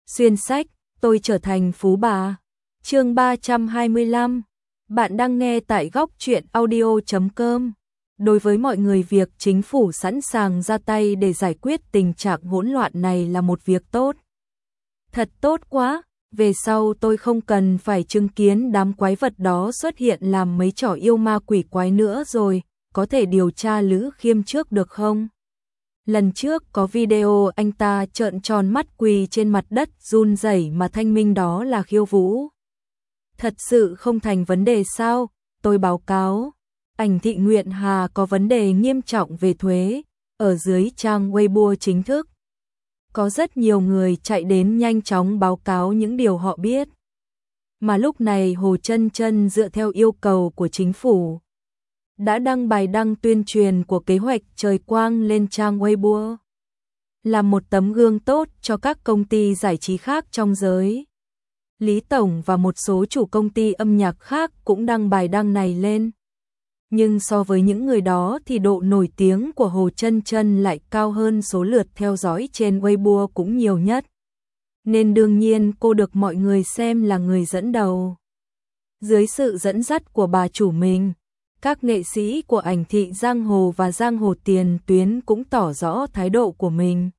Xuyên sách, tôi trở thành phú bà. Chương 325. Bạn đang nghe tại góc truyện audio.com. Đối với mọi người, việc chính phủ sẵn sàng ra tay để giải quyết tình trạng hỗn loạn này là một việc tốt. Thật tốt quá, về sau tôi không cần phải chứng kiến đám quái vật đó xuất hiện làm mấy trò yêu ma quỷ quái nữa rồi, có thể điều tra Lữ Khiêm trước được không? Lần trước có video anh ta trợn tròn mắt quỳ trên mặt đất run rẩy mà thanh minh đó là Khiêu Vũ. Thật sự không thành vấn đề sao? Tôi báo cáo. Ảnh Thị Nguyện Hà có vấn đề nghiêm trọng về thuế, ở dưới trang Weibo chính thức. Có rất nhiều người chạy đến nhanh chóng báo cáo những điều họ biết. Mà lúc này Hồ Chân Chân dựa theo yêu cầu của chính phủ đã đăng bài đăng tuyên truyền của kế hoạch Trời Quang lên trang Weibo, làm một tấm gương tốt cho các công ty giải trí khác trong giới. Lý Tổng và một số chủ công ty âm nhạc khác cũng đăng bài đăng này lên. Nhưng so với những người đó thì độ nổi tiếng của Hồ Chân Chân lại cao hơn số lượt theo dõi trên Weibo cũng nhiều nhất. Nên đương nhiên cô được mọi người xem là người dẫn đầu. Dưới sự dẫn dắt của bà chủ mình, các nghệ sĩ của Ảnh Thị Giang Hồ và Giang Hồ Tiền Tuyến cũng tỏ rõ thái độ của mình.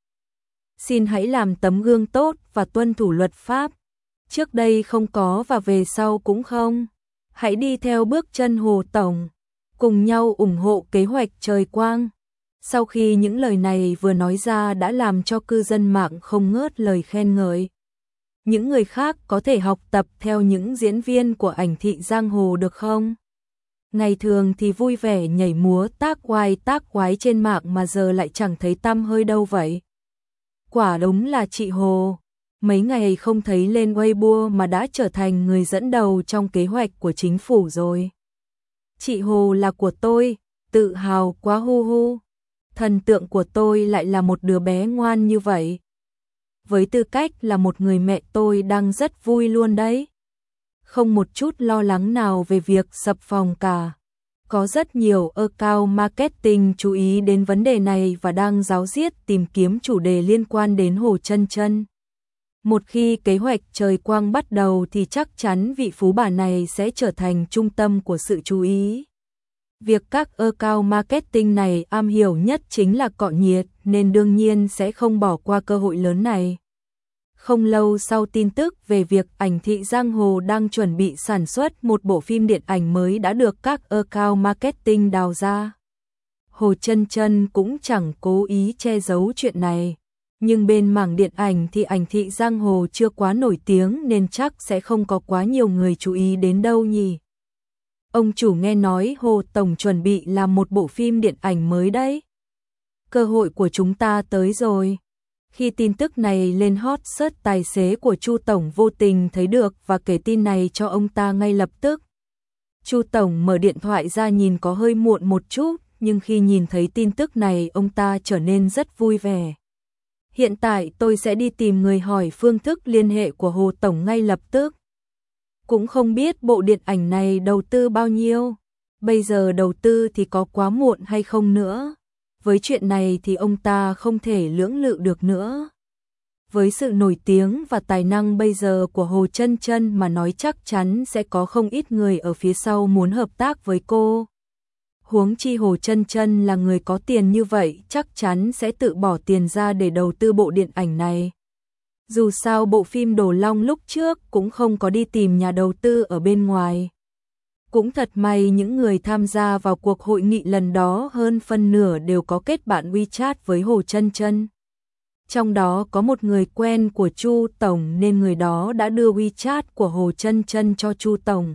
Xin hãy làm tấm gương tốt và tuân thủ luật pháp. Trước đây không có và về sau cũng không. Hãy đi theo bước chân Hồ Tổng, cùng nhau ủng hộ kế hoạch Trời Quang. Sau khi những lời này vừa nói ra đã làm cho cư dân mạng không ngớt lời khen ngợi. Những người khác có thể học tập theo những diễn viên của Ảnh Thị Giang Hồ được không? Ngày thường thì vui vẻ nhảy múa tác quái trên mạng mà giờ lại chẳng thấy tăm hơi đâu vậy. Quả đúng là chị Hồ, mấy ngày không thấy lên Weibo mà đã trở thành người dẫn đầu trong kế hoạch của chính phủ rồi. Chị Hồ là của tôi, tự hào quá hu hu. Thần tượng của tôi lại là một đứa bé ngoan như vậy. Với tư cách là một người mẹ, tôi đang rất vui luôn đấy. Không một chút lo lắng nào về việc sập phòng cả. Có rất nhiều account marketing chú ý đến vấn đề này và đang ráo riết tìm kiếm chủ đề liên quan đến Hồ Chân Chân. Một khi kế hoạch Trời Quang bắt đầu thì chắc chắn vị phú bà này sẽ trở thành trung tâm của sự chú ý. Việc các account marketing này am hiểu nhất chính là cọ nhiệt, nên đương nhiên sẽ không bỏ qua cơ hội lớn này. Không lâu sau tin tức về việc Ảnh Thị Giang Hồ đang chuẩn bị sản xuất một bộ phim điện ảnh mới đã được các account marketing đào ra. Hồ Chân Chân cũng chẳng cố ý che giấu chuyện này. Nhưng bên mảng điện ảnh thì Ảnh Thị Giang Hồ chưa quá nổi tiếng nên chắc sẽ không có quá nhiều người chú ý đến đâu nhỉ. Ông chủ nghe nói Hồ Tổng chuẩn bị làm một bộ phim điện ảnh mới đấy. Cơ hội của chúng ta tới rồi. Khi tin tức này lên hot search, tài xế của Chu Tổng vô tình thấy được và kể tin này cho ông ta ngay lập tức. Chu Tổng mở điện thoại ra nhìn có hơi muộn một chút, nhưng khi nhìn thấy tin tức này ông ta trở nên rất vui vẻ. Hiện tại tôi sẽ đi tìm người hỏi phương thức liên hệ của Hồ Tổng ngay lập tức. Cũng không biết bộ điện ảnh này đầu tư bao nhiêu. Bây giờ đầu tư thì có quá muộn hay không nữa. Với chuyện này thì ông ta không thể lưỡng lự được nữa. Với sự nổi tiếng và tài năng bây giờ của Hồ Chân Chân mà nói chắc chắn sẽ có không ít người ở phía sau muốn hợp tác với cô. Huống chi Hồ Chân Chân là người có tiền như vậy, chắc chắn sẽ tự bỏ tiền ra để đầu tư bộ điện ảnh này. Dù sao bộ phim Đồ Long lúc trước cũng không có đi tìm nhà đầu tư ở bên ngoài. Cũng thật may những người tham gia vào cuộc hội nghị lần đó hơn phân nửa đều có kết bạn WeChat với Hồ Chân Chân. Trong đó có một người quen của Chu Tổng nên người đó đã đưa WeChat của Hồ Chân Chân cho Chu Tổng,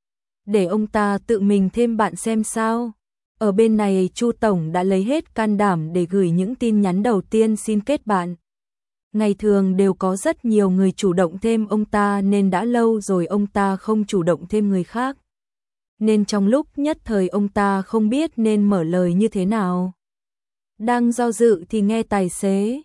để ông ta tự mình thêm bạn xem sao. Ở bên này Chu Tổng đã lấy hết can đảm để gửi những tin nhắn đầu tiên xin kết bạn. Ngày thường đều có rất nhiều người chủ động thêm ông ta nên đã lâu rồi ông ta không chủ động thêm người khác. Nên trong lúc nhất thời ông ta không biết nên mở lời như thế nào. Đang do dự thì nghe tài xế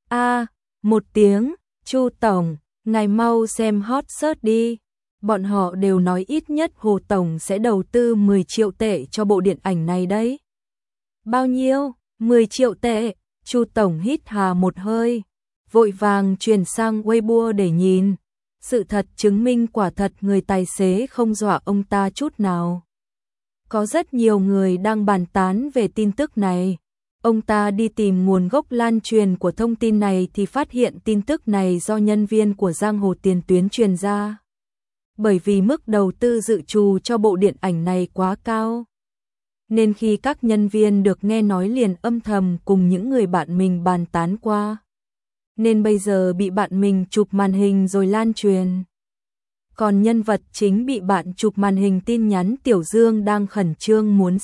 một tiếng, Chu Tổng, ngài mau xem hot search đi. Bọn họ đều nói ít nhất Hồ Tổng sẽ đầu tư 10 triệu tệ cho bộ điện ảnh này đấy. Bao nhiêu? 10 triệu tệ? Chu Tổng hít hà một hơi. vội vàng chuyển sang Weibo để nhìn. Sự thật chứng minh quả thật người tài xế không dọa ông ta chút nào. Có rất nhiều người đang bàn tán về tin tức này. Ông ta đi tìm nguồn gốc lan truyền của thông tin này thì phát hiện tin tức này do nhân viên của giang hồ tiền tuyến truyền ra. Bởi vì mức đầu tư dự trù cho bộ điện ảnh này quá cao, nên khi các nhân viên được nghe nói liền âm thầm cùng những người bạn mình bàn tán qua. Nên bây giờ bị bạn mình chụp màn hình rồi lan truyền. Còn nhân vật chính bị bạn chụp màn hình tin nhắn Tiểu Dương đang khẩn trương muốn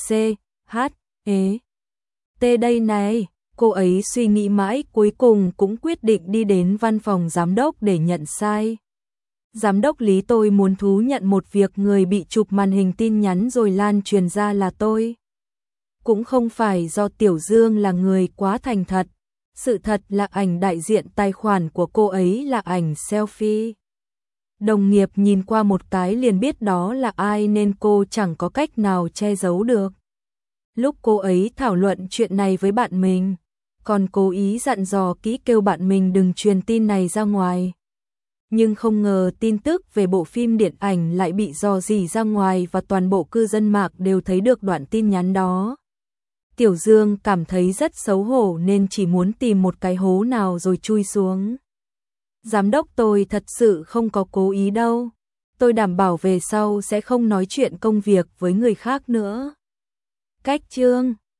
T đây này. Cô ấy suy nghĩ mãi cuối cùng cũng quyết định đi đến văn phòng giám đốc để nhận sai. Giám đốc Lý, tôi muốn thú nhận một việc, người bị chụp màn hình tin nhắn rồi lan truyền ra là tôi. Cũng không phải do Tiểu Dương là người quá thành thật. Sự thật là ảnh đại diện tài khoản của cô ấy là ảnh selfie. Đồng nghiệp nhìn qua một cái liền biết đó là ai nên cô chẳng có cách nào che giấu được. Lúc cô ấy thảo luận chuyện này với bạn mình, còn cố ý dặn dò kỹ kêu bạn mình đừng truyền tin này ra ngoài. Nhưng không ngờ tin tức về bộ phim điện ảnh lại bị rò rỉ ra ngoài và toàn bộ cư dân mạng đều thấy được đoạn tin nhắn đó. Tiểu Dương cảm thấy rất xấu hổ nên chỉ muốn tìm một cái hố nào rồi chui xuống. Giám đốc, tôi thật sự không có cố ý đâu. Tôi đảm bảo về sau sẽ không nói chuyện công việc với người khác nữa. Cách chương